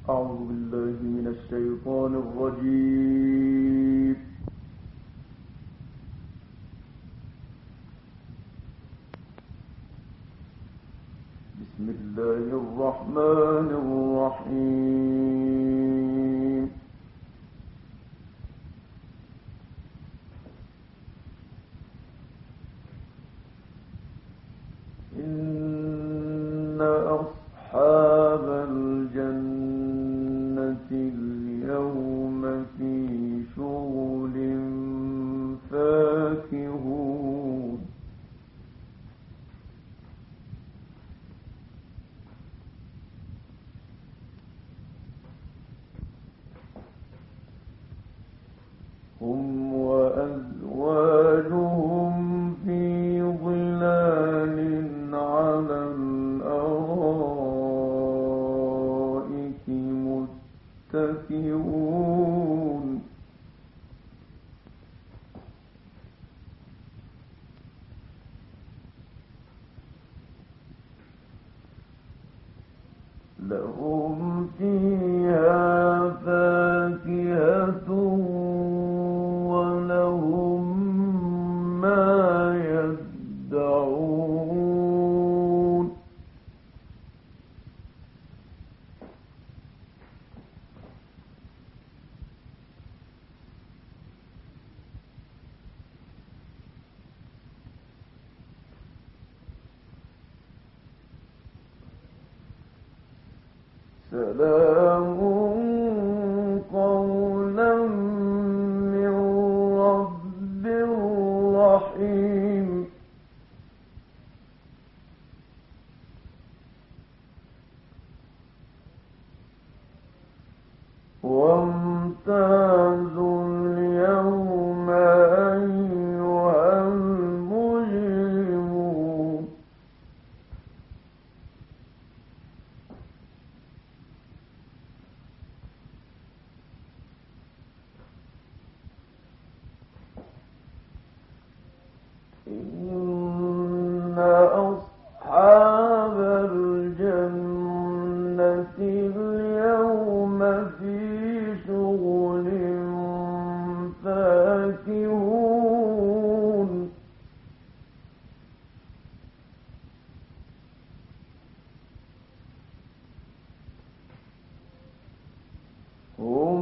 أعوذ بالله من الشيطان الرجيم. بسم الله الرحمن الرحيم. إن أصحاب الجنة اليوم في شغل فاكهون. هم وأزواجهم في ظلال على الأرائك متكئون. لهم فيها فاكهة ولهم ما يدعون. سلام قولا من رب رحيم. وامتازوا اليوم أيها المجرمون. إن أصحاب الجنة اليوم في شغل فاكهون. هم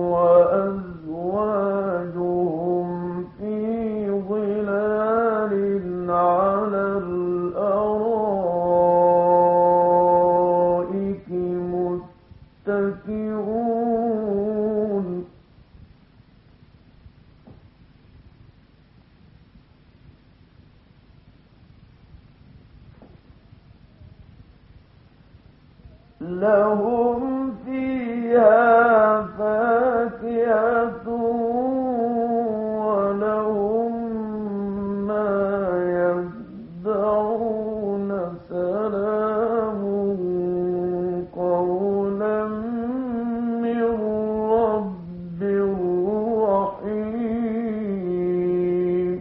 وأزواجهم في ظلال على الأرائك متكئون. لهم فيها فاكهة ولهم ما يدعون. سلام قولا من رب رحيم.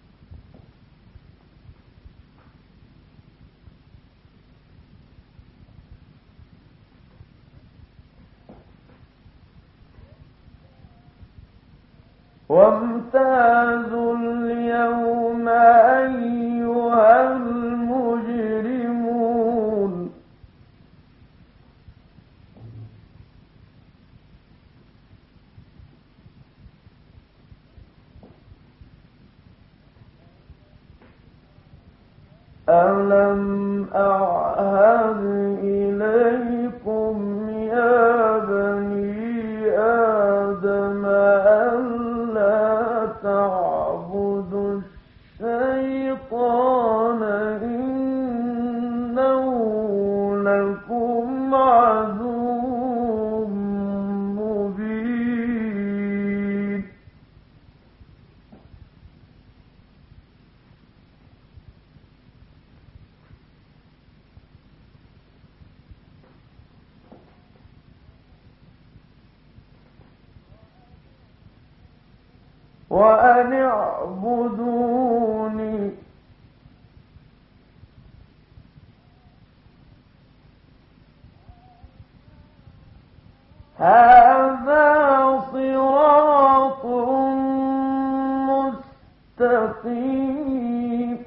وامتازوا اليوم أيها المجرمون. ألم أعهد إليكم يا بني آدم ألا تعبدوا الشيطان إنه لكم عدو مبين. وأن اعبدوني هذا صراط مستقيم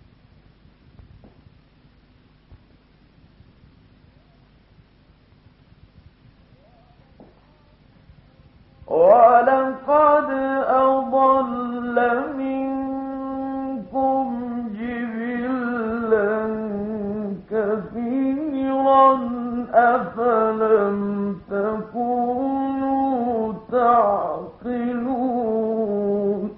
ولقد أضل منكم جبلا كثيرا أفلم تكونوا تعقلون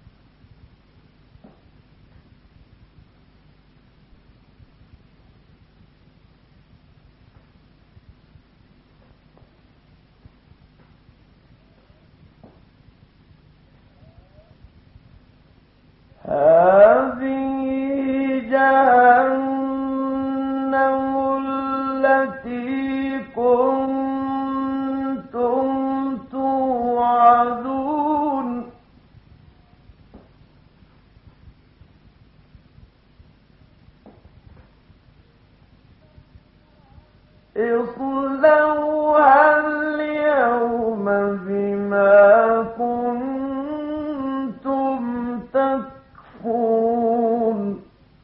هذه جهنم التي كنتم توعدون اصلوها اليوم بما كنتم تكفرون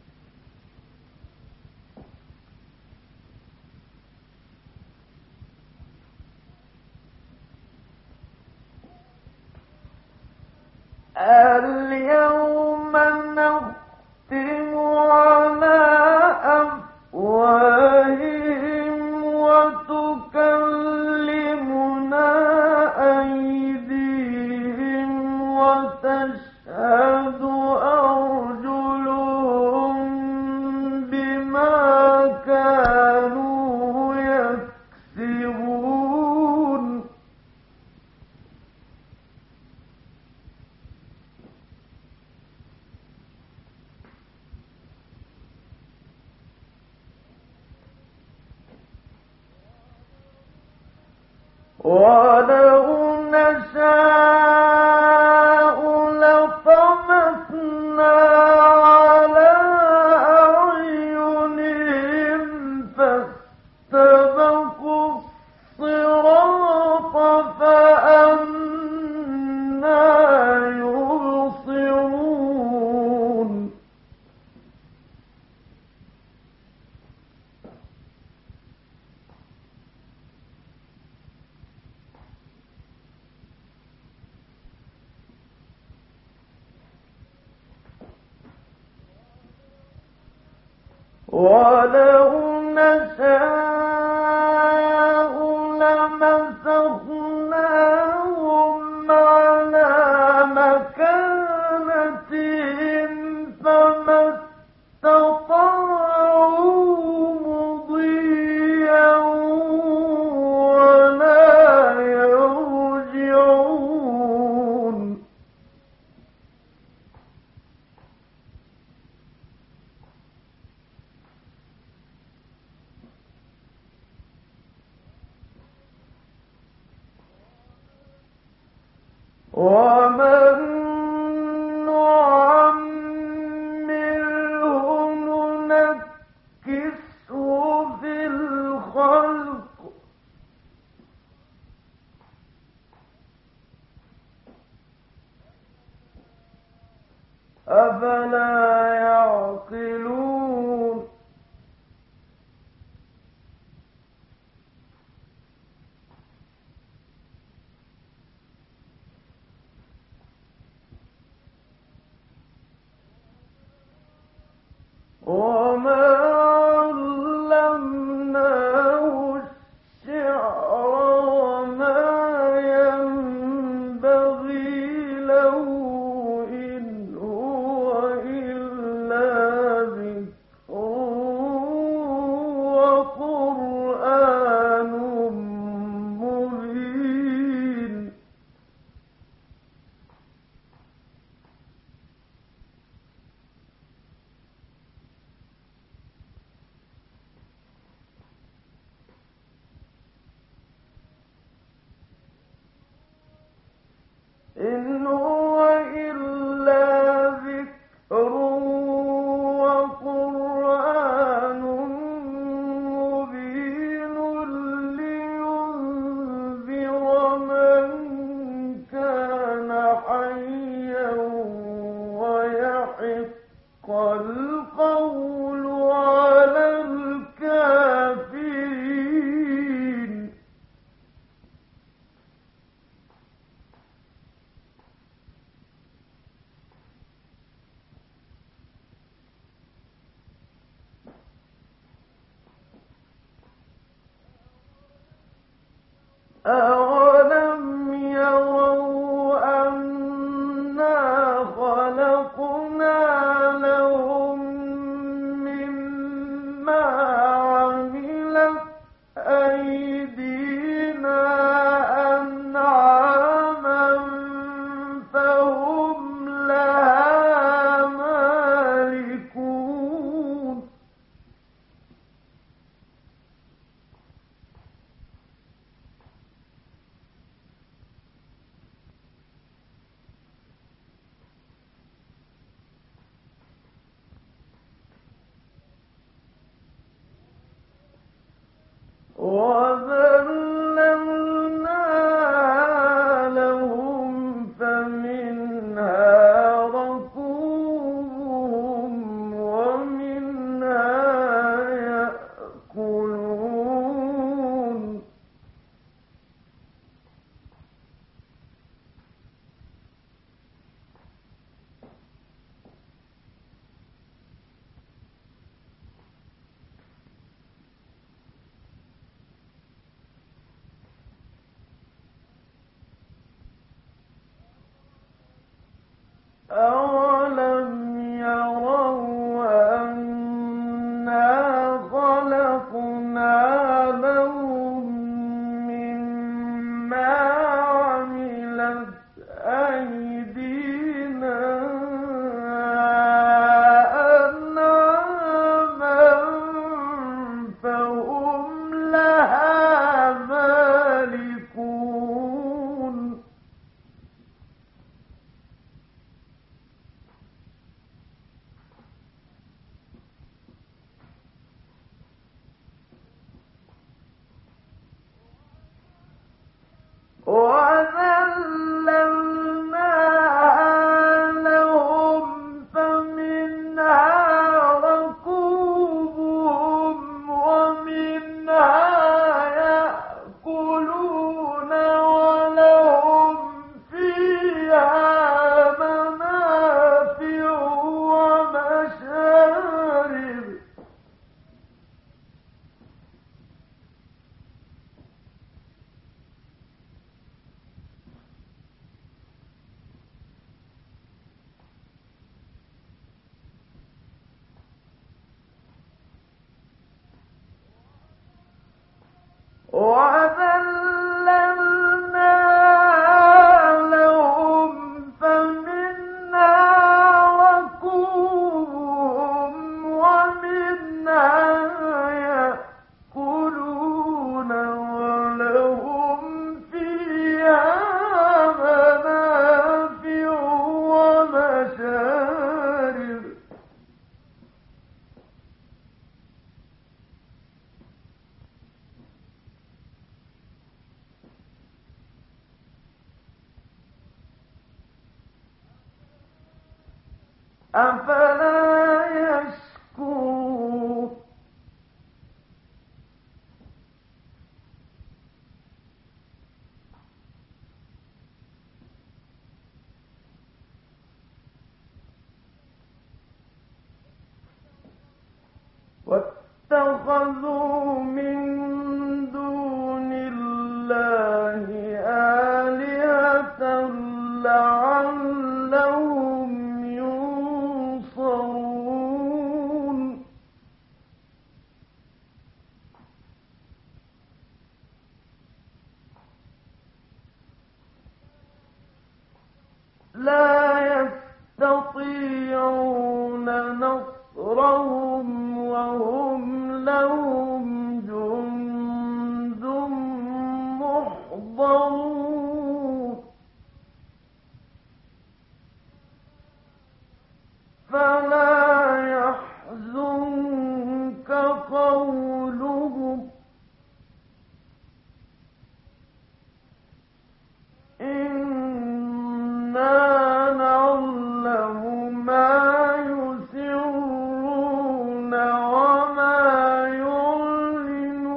اليوم نختم على أفواههم وتكلمنا أيديهم وتشهد أرجلهم بما كانوا يكسبون ولو نشاء لطمسنا على أعينهم فاستبقوا الصراط فأنى يبصرون ولو نشاء لمسخناهم على مكانتهم فما استطاعوا مضيا ولا يرجعون ومن نعمره ننكسه في الخلق أفلا يعقلون وما علمناه الشعر وما ينبغي له إن هو إلا ذكر وقرآن مبين أولم يروا أنا خلقنا لهم مما عملت أيدينا أنعاما فهم لها مالكون وَذَلَّلْنَا لَهُمْ فَمِنْهَا رَكُوبُهُمْ وَمِنْهَا يَأْكُلُونَ أَوَلَمْ يَرَوْا أَنَّا خَلَقْنَا لَهُم مِّمَّا عَمِلَتْ أَيْدِينَا أَنْعَامًا فَهُمْ لَهَا مَالِكُونَ وَذَلَّلْنَاهَا لَهُمْ فَمِنْهَا رَكُوبُهُمْ وَمِنْهَا يَأْكُلُونَ وَلَهُمْ فِيهَا مَنَافِعُ وَمَشَارِبُ وَذَلَّلْنَاهَا لَهُمْ فَمِنْهَا رَكُوبُهُمْ وَمِنْهَا يَأْكُلُونَ وَلَهُمْ فِيهَا مَنَافِعُ وَمَشَارِبُ أَفَلَا يَشْكُرُونَ وَاتَّخَذُوا مِن دُونِ اللَّهِ آلِهَةً لَّعَلَّهُمْ يُنصَرُونَ لَا يَسْتَطِيعُونَ نَصْرَهُمْ وَهُمْ لَهُمْ جُندٌ مُّحْضَرُونَ فَلَا يَحْزُنكَ قَوْلُهُمْ إِنَّا نَعْلَمُ مَا يُسِرُّونَ وَمَا يُعْلِنُونَ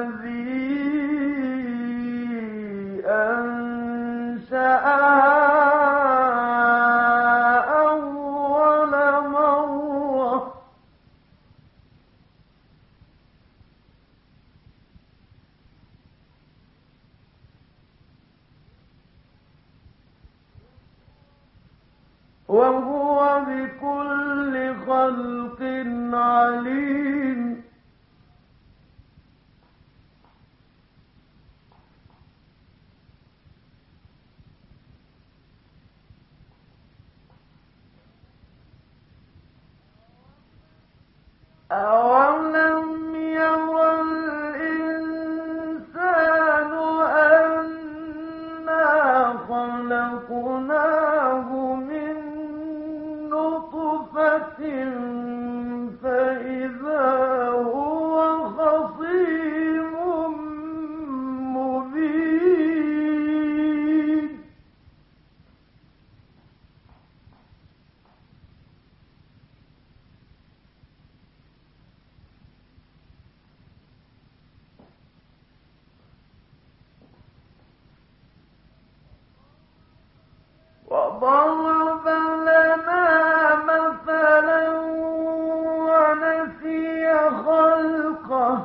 وهو بكل خلق عليم أولم ير الإنسان أنا خلقناه من نطفة فإذا هو خصيم مبين وضرب لنا مثلا ونسي خلقه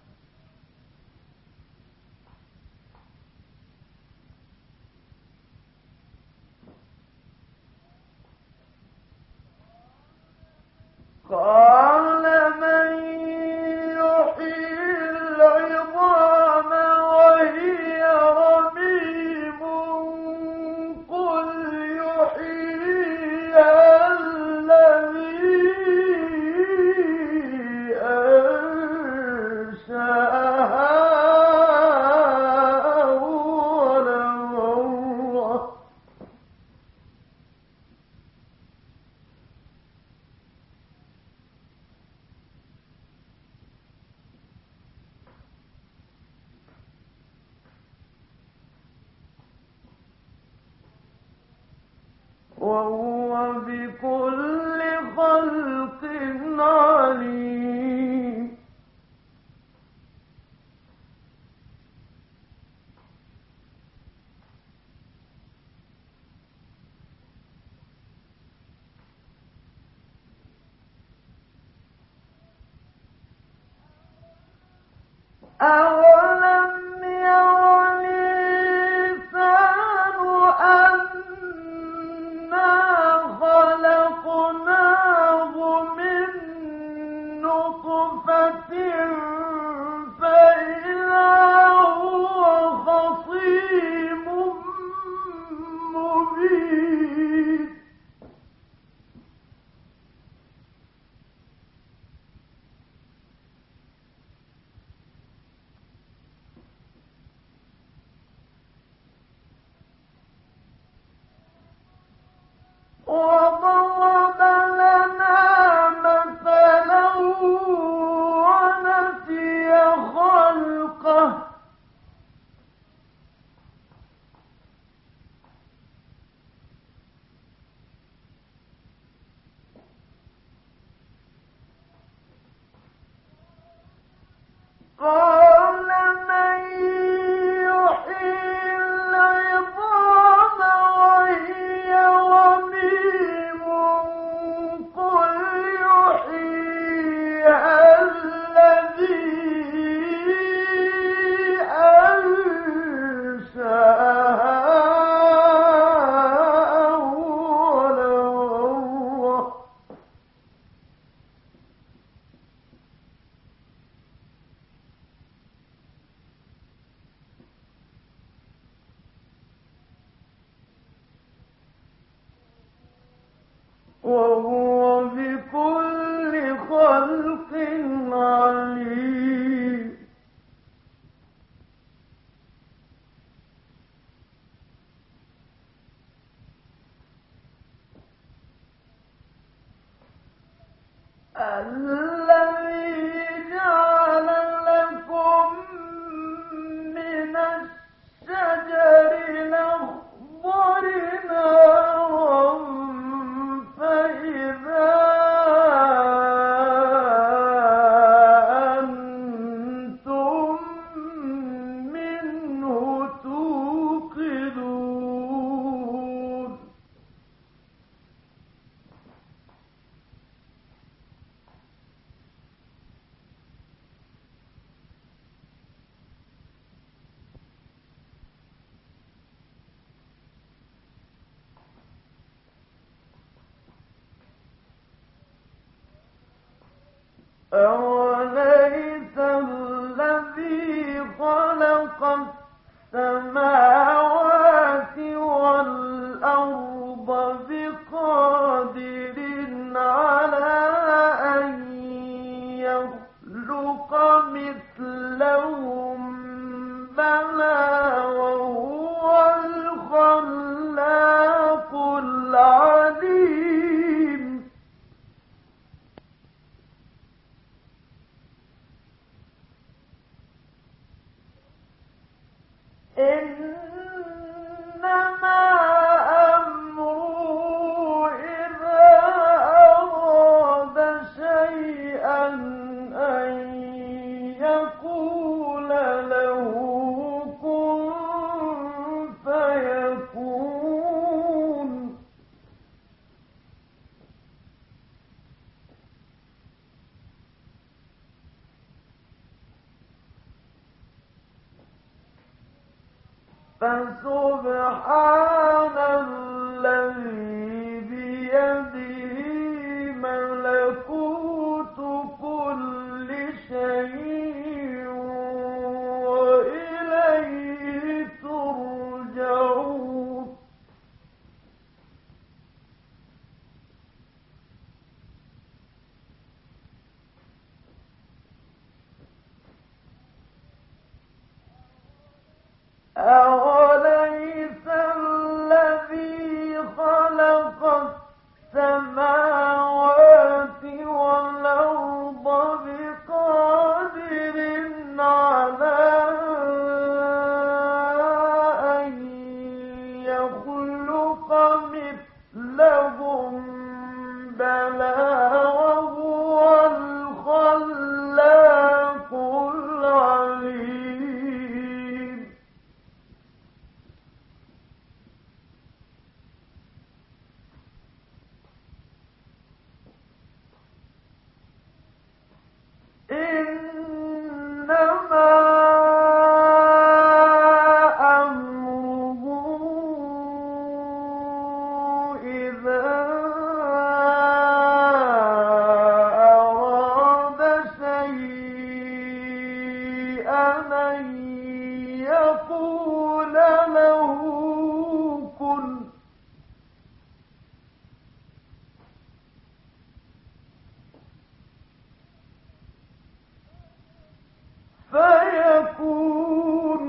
قال من يحيي العظام وهي رميم قل يحييها الذي أنشأها أول مرة وهو بكل خلق عليم أولم ير الإنسان أنا خلقناه من نطفة فإذا هو خصيم مبين وضرب لنا مثلا ونسي خلقه قال من يحيي العظام وهي رميم قل يحييها الذي أنشأها أول مرة وهو بكل خلق عليم الذي جعل لكم من الشجر الأخضر نارا فإذا أنتم أوليس الذي خلق السماوات والأرض بقادر على أن يخلق مثلهم بلى وهو الخلاق العليم إنما أمره إذا أراد شيئا أن يقول له كن فيكون فسبحان الذي بيده ملكوت كل شيء وإليه ترجعون أوليس الذي خلق السماوات والأرض بقادر على أن يخلق مثلهم بلى وهو الخلاق العليم إنما أمره إذا أراد شيئا أن يقول له كن فيكون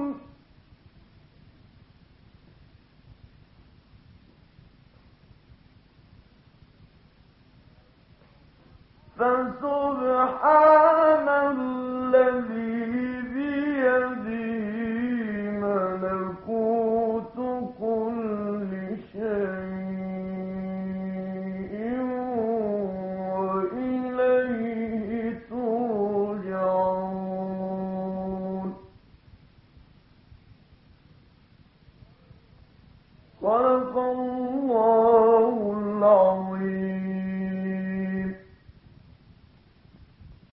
فسبحان